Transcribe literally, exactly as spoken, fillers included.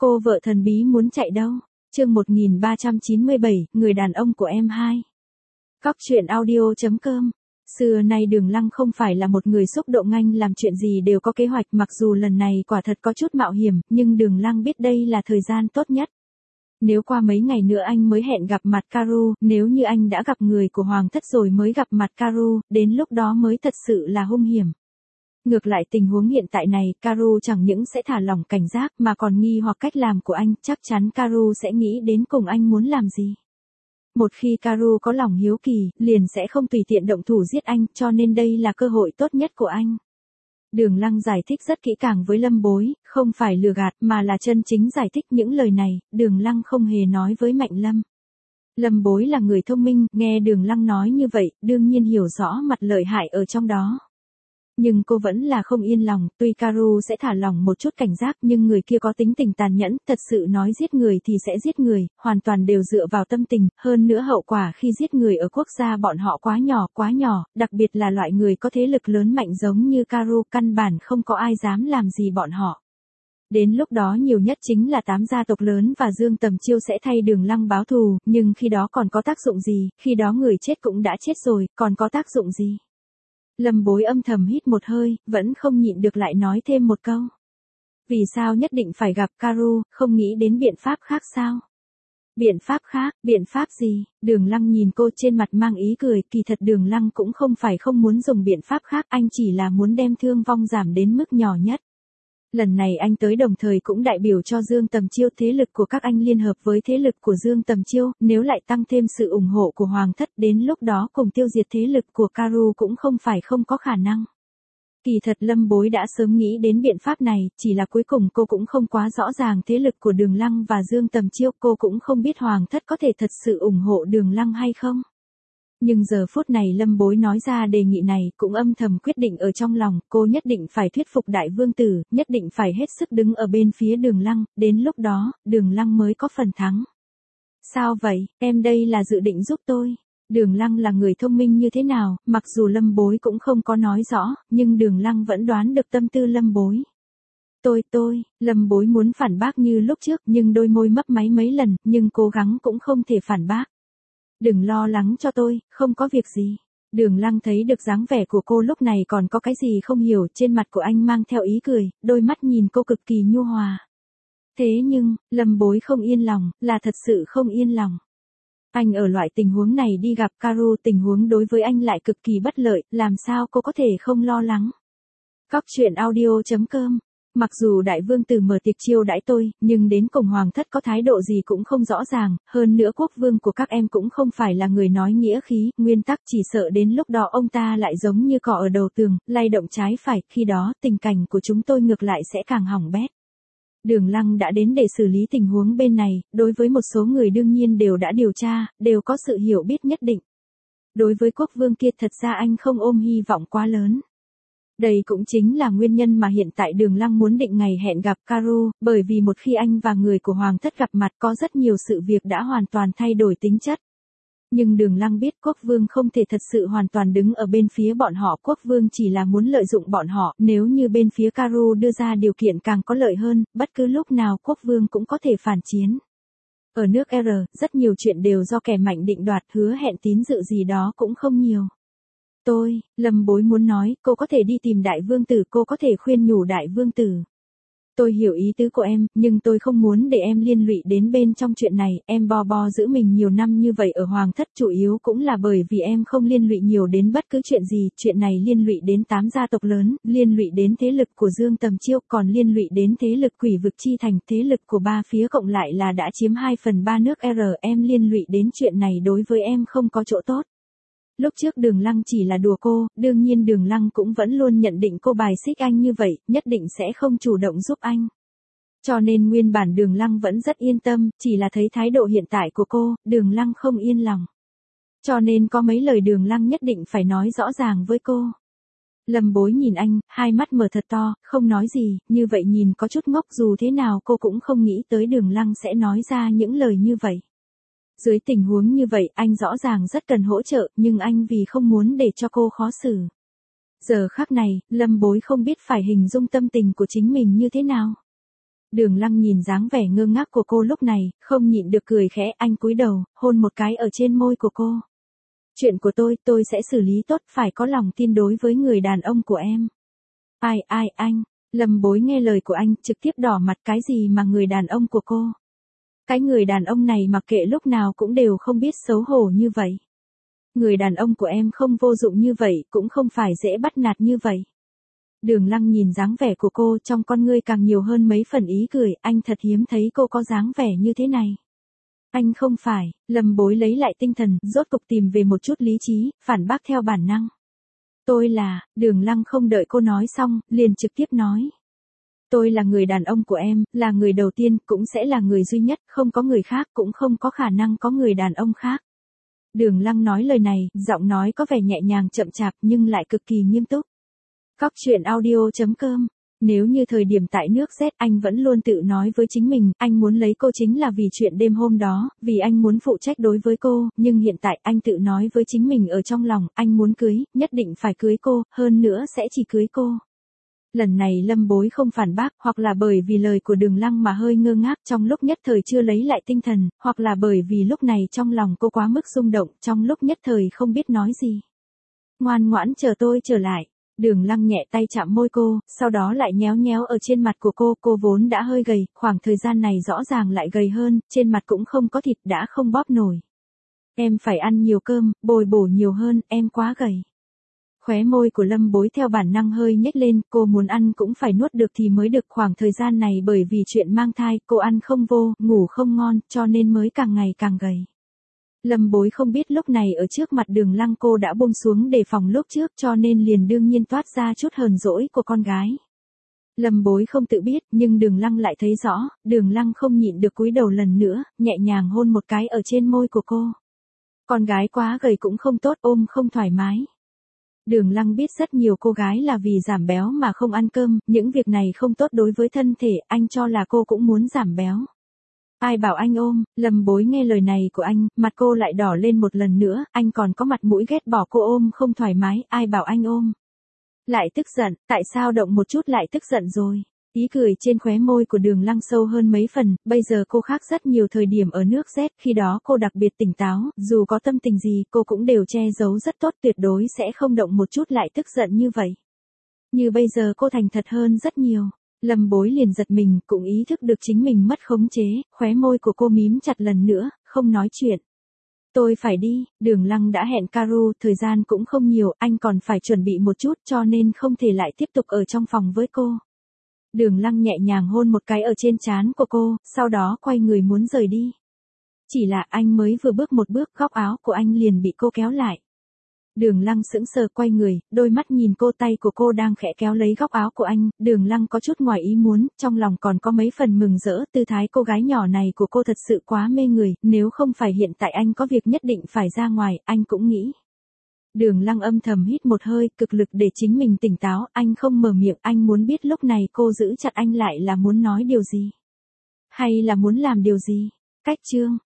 Cô vợ thần bí muốn chạy đâu? Chương một nghìn ba trăm chín mươi bảy, người đàn ông của em hai. Cóc truyện audio chấm com. Xưa nay Đường Lăng không phải là một người xúc động nhanh, làm chuyện gì đều có kế hoạch, mặc dù lần này quả thật có chút mạo hiểm, nhưng Đường Lăng biết đây là thời gian tốt nhất. Nếu qua mấy ngày nữa anh mới hẹn gặp mặt Karu, nếu như anh đã gặp người của Hoàng thất rồi mới gặp mặt Karu, đến lúc đó mới thật sự là hung hiểm. Ngược lại tình huống hiện tại này, Karu chẳng những sẽ thả lỏng cảnh giác mà còn nghi hoặc cách làm của anh, chắc chắn Karu sẽ nghĩ đến cùng anh muốn làm gì. Một khi Karu có lòng hiếu kỳ, liền sẽ không tùy tiện động thủ giết anh, cho nên đây là cơ hội tốt nhất của anh. Đường Lăng giải thích rất kỹ càng với Lâm Bối, không phải lừa gạt mà là chân chính giải thích những lời này, Đường Lăng không hề nói với Mạnh Lâm. Lâm Bối là người thông minh, nghe Đường Lăng nói như vậy, đương nhiên hiểu rõ mặt lợi hại ở trong đó. Nhưng cô vẫn là không yên lòng, tuy Karu sẽ thả lỏng một chút cảnh giác nhưng người kia có tính tình tàn nhẫn, thật sự nói giết người thì sẽ giết người, hoàn toàn đều dựa vào tâm tình, hơn nữa hậu quả khi giết người ở quốc gia bọn họ quá nhỏ, quá nhỏ, đặc biệt là loại người có thế lực lớn mạnh giống như Karu, căn bản không có ai dám làm gì bọn họ. Đến lúc đó nhiều nhất chính là tám gia tộc lớn và Dương Tầm Chiêu sẽ thay Đường Lăng báo thù, nhưng khi đó còn có tác dụng gì, khi đó người chết cũng đã chết rồi, còn có tác dụng gì. Lâm Bối âm thầm hít một hơi, vẫn không nhịn được lại nói thêm một câu. Vì sao nhất định phải gặp Karu, không nghĩ đến biện pháp khác sao? Biện pháp khác, biện pháp gì? Đường Lăng nhìn cô trên mặt mang ý cười, kỳ thật Đường Lăng cũng không phải không muốn dùng biện pháp khác, anh chỉ là muốn đem thương vong giảm đến mức nhỏ nhất. Lần này anh tới đồng thời cũng đại biểu cho Dương Tầm Chiêu, thế lực của các anh liên hợp với thế lực của Dương Tầm Chiêu, nếu lại tăng thêm sự ủng hộ của Hoàng thất, đến lúc đó cùng tiêu diệt thế lực của Karu cũng không phải không có khả năng. Kỳ thật Lâm Bối đã sớm nghĩ đến biện pháp này, chỉ là cuối cùng cô cũng không quá rõ ràng thế lực của Đường Lăng và Dương Tầm Chiêu, cô cũng không biết Hoàng thất có thể thật sự ủng hộ Đường Lăng hay không. Nhưng giờ phút này Lâm Bối nói ra đề nghị này, cũng âm thầm quyết định ở trong lòng, cô nhất định phải thuyết phục đại vương tử, nhất định phải hết sức đứng ở bên phía Đường Lăng, đến lúc đó, Đường Lăng mới có phần thắng. Sao vậy, em đây là dự định giúp tôi. Đường Lăng là người thông minh như thế nào, mặc dù Lâm Bối cũng không có nói rõ, nhưng Đường Lăng vẫn đoán được tâm tư Lâm Bối. Tôi, tôi, Lâm Bối muốn phản bác như lúc trước, nhưng đôi môi mấp máy mấy lần, nhưng cố gắng cũng không thể phản bác. Đừng lo lắng cho tôi, không có việc gì. Đường Lăng thấy được dáng vẻ của cô lúc này còn có cái gì không hiểu, trên mặt của anh mang theo ý cười, đôi mắt nhìn cô cực kỳ nhu hòa. Thế nhưng, Lâm Bối không yên lòng, là thật sự không yên lòng. Anh ở loại tình huống này đi gặp Karu, tình huống đối với anh lại cực kỳ bất lợi, làm sao cô có thể không lo lắng. Cóc truyện audio chấm com. Mặc dù đại vương tử mở tiệc chiêu đãi tôi, nhưng đến cùng Hoàng thất có thái độ gì cũng không rõ ràng, hơn nữa quốc vương của các em cũng không phải là người nói nghĩa khí, nguyên tắc, chỉ sợ đến lúc đó ông ta lại giống như cỏ ở đầu tường, lay động trái phải, khi đó tình cảnh của chúng tôi ngược lại sẽ càng hỏng bét. Đường Lăng đã đến để xử lý tình huống bên này, đối với một số người đương nhiên đều đã điều tra, đều có sự hiểu biết nhất định. Đối với quốc vương kia thật ra anh không ôm hy vọng quá lớn. Đây cũng chính là nguyên nhân mà hiện tại Đường Lăng muốn định ngày hẹn gặp Karu, bởi vì một khi anh và người của Hoàng thất gặp mặt có rất nhiều sự việc đã hoàn toàn thay đổi tính chất. Nhưng Đường Lăng biết quốc vương không thể thật sự hoàn toàn đứng ở bên phía bọn họ, quốc vương chỉ là muốn lợi dụng bọn họ, nếu như bên phía Karu đưa ra điều kiện càng có lợi hơn, bất cứ lúc nào quốc vương cũng có thể phản chiến. Ở nước R, rất nhiều chuyện đều do kẻ mạnh định đoạt, hứa hẹn tín dự gì đó cũng không nhiều. Tôi, Lâm Bối muốn nói, cô có thể đi tìm đại vương tử, cô có thể khuyên nhủ đại vương tử. Tôi hiểu ý tứ của em, nhưng tôi không muốn để em liên lụy đến bên trong chuyện này, em bo bo giữ mình nhiều năm như vậy ở Hoàng thất chủ yếu cũng là bởi vì em không liên lụy nhiều đến bất cứ chuyện gì, chuyện này liên lụy đến tám gia tộc lớn, liên lụy đến thế lực của Dương Tầm Chiêu, còn liên lụy đến thế lực Quỷ Vực Chi Thành, thế lực của ba phía cộng lại là đã chiếm hai phần ba nước R, em liên lụy đến chuyện này đối với em không có chỗ tốt. Lúc trước Đường Lăng chỉ là đùa cô, đương nhiên Đường Lăng cũng vẫn luôn nhận định cô bài xích anh như vậy, nhất định sẽ không chủ động giúp anh. Cho nên nguyên bản Đường Lăng vẫn rất yên tâm, chỉ là thấy thái độ hiện tại của cô, Đường Lăng không yên lòng. Cho nên có mấy lời Đường Lăng nhất định phải nói rõ ràng với cô. Lâm Bối nhìn anh, hai mắt mở thật to, không nói gì, như vậy nhìn có chút ngốc, dù thế nào cô cũng không nghĩ tới Đường Lăng sẽ nói ra những lời như vậy. Dưới tình huống như vậy, anh rõ ràng rất cần hỗ trợ, nhưng anh vì không muốn để cho cô khó xử. Giờ khắc này, Lâm Bối không biết phải hình dung tâm tình của chính mình như thế nào. Đường Lăng nhìn dáng vẻ ngơ ngác của cô lúc này, không nhịn được cười khẽ, anh cúi đầu, hôn một cái ở trên môi của cô. Chuyện của tôi, tôi sẽ xử lý tốt, phải có lòng tin đối với người đàn ông của em. Ai ai anh, Lâm Bối nghe lời của anh, trực tiếp đỏ mặt, cái gì mà người đàn ông của cô. Cái người đàn ông này mặc kệ lúc nào cũng đều không biết xấu hổ như vậy. Người đàn ông của em không vô dụng như vậy, cũng không phải dễ bắt nạt như vậy. Đường Lăng nhìn dáng vẻ của cô, trong con ngươi càng nhiều hơn mấy phần ý cười, anh thật hiếm thấy cô có dáng vẻ như thế này. Anh không phải, Lâm Bối lấy lại tinh thần, rốt cục tìm về một chút lý trí, phản bác theo bản năng. Tôi là, Đường Lăng không đợi cô nói xong, liền trực tiếp nói. Tôi là người đàn ông của em, là người đầu tiên, cũng sẽ là người duy nhất, không có người khác, cũng không có khả năng có người đàn ông khác. Đường Lăng nói lời này, giọng nói có vẻ nhẹ nhàng chậm chạp nhưng lại cực kỳ nghiêm túc. Cóc truyện audio chấm com. Nếu như thời điểm tại nước Z anh vẫn luôn tự nói với chính mình, anh muốn lấy cô chính là vì chuyện đêm hôm đó, vì anh muốn phụ trách đối với cô, nhưng hiện tại anh tự nói với chính mình ở trong lòng, anh muốn cưới, nhất định phải cưới cô, hơn nữa sẽ chỉ cưới cô. Lần này Lâm Bối không phản bác, hoặc là bởi vì lời của Đường Lăng mà hơi ngơ ngác trong lúc nhất thời chưa lấy lại tinh thần, hoặc là bởi vì lúc này trong lòng cô quá mức rung động, trong lúc nhất thời không biết nói gì. Ngoan ngoãn chờ tôi trở lại. Đường Lăng nhẹ tay chạm môi cô, sau đó lại nhéo nhéo ở trên mặt của cô, cô vốn đã hơi gầy, khoảng thời gian này rõ ràng lại gầy hơn, trên mặt cũng không có thịt, đã không bóp nổi. Em phải ăn nhiều cơm, bồi bổ nhiều hơn, em quá gầy. Khóe môi của Lâm Bối theo bản năng hơi nhếch lên, cô muốn ăn cũng phải nuốt được thì mới được, khoảng thời gian này bởi vì chuyện mang thai, cô ăn không vô, ngủ không ngon, cho nên mới càng ngày càng gầy. Lâm Bối không biết lúc này ở trước mặt Đường Lăng cô đã buông xuống đề phòng lúc trước cho nên liền đương nhiên toát ra chút hờn dỗi của con gái. Lâm Bối không tự biết nhưng Đường Lăng lại thấy rõ, Đường Lăng không nhịn được cúi đầu lần nữa, nhẹ nhàng hôn một cái ở trên môi của cô. Con gái quá gầy cũng không tốt, ôm không thoải mái. Đường Lăng biết rất nhiều cô gái là vì giảm béo mà không ăn cơm, những việc này không tốt đối với thân thể, anh cho là cô cũng muốn giảm béo. Ai bảo anh ôm, Lâm Bối nghe lời này của anh, mặt cô lại đỏ lên một lần nữa, anh còn có mặt mũi ghét bỏ cô ôm không thoải mái, ai bảo anh ôm. Lại tức giận, tại sao động một chút lại tức giận rồi. Ý cười trên khóe môi của Đường Lăng sâu hơn mấy phần, bây giờ cô khác rất nhiều thời điểm ở nước Z, khi đó cô đặc biệt tỉnh táo, dù có tâm tình gì cô cũng đều che giấu rất tốt, tuyệt đối sẽ không động một chút lại tức giận như vậy. Như bây giờ cô thành thật hơn rất nhiều. Lâm Bối liền giật mình, cũng ý thức được chính mình mất khống chế, khóe môi của cô mím chặt lần nữa, không nói chuyện. Tôi phải đi, Đường Lăng đã hẹn Caru, thời gian cũng không nhiều, anh còn phải chuẩn bị một chút cho nên không thể lại tiếp tục ở trong phòng với cô. Đường Lăng nhẹ nhàng hôn một cái ở trên trán của cô, sau đó quay người muốn rời đi. Chỉ là anh mới vừa bước một bước, góc áo của anh liền bị cô kéo lại. Đường Lăng sững sờ quay người, đôi mắt nhìn cô, tay của cô đang khẽ kéo lấy góc áo của anh, Đường Lăng có chút ngoài ý muốn, trong lòng còn có mấy phần mừng rỡ, tư thái cô gái nhỏ này của cô thật sự quá mê người, nếu không phải hiện tại anh có việc nhất định phải ra ngoài, anh cũng nghĩ. Đường Lăng âm thầm hít một hơi, cực lực để chính mình tỉnh táo, anh không mở miệng, anh muốn biết lúc này cô giữ chặt anh lại là muốn nói điều gì? Hay là muốn làm điều gì? Cách chương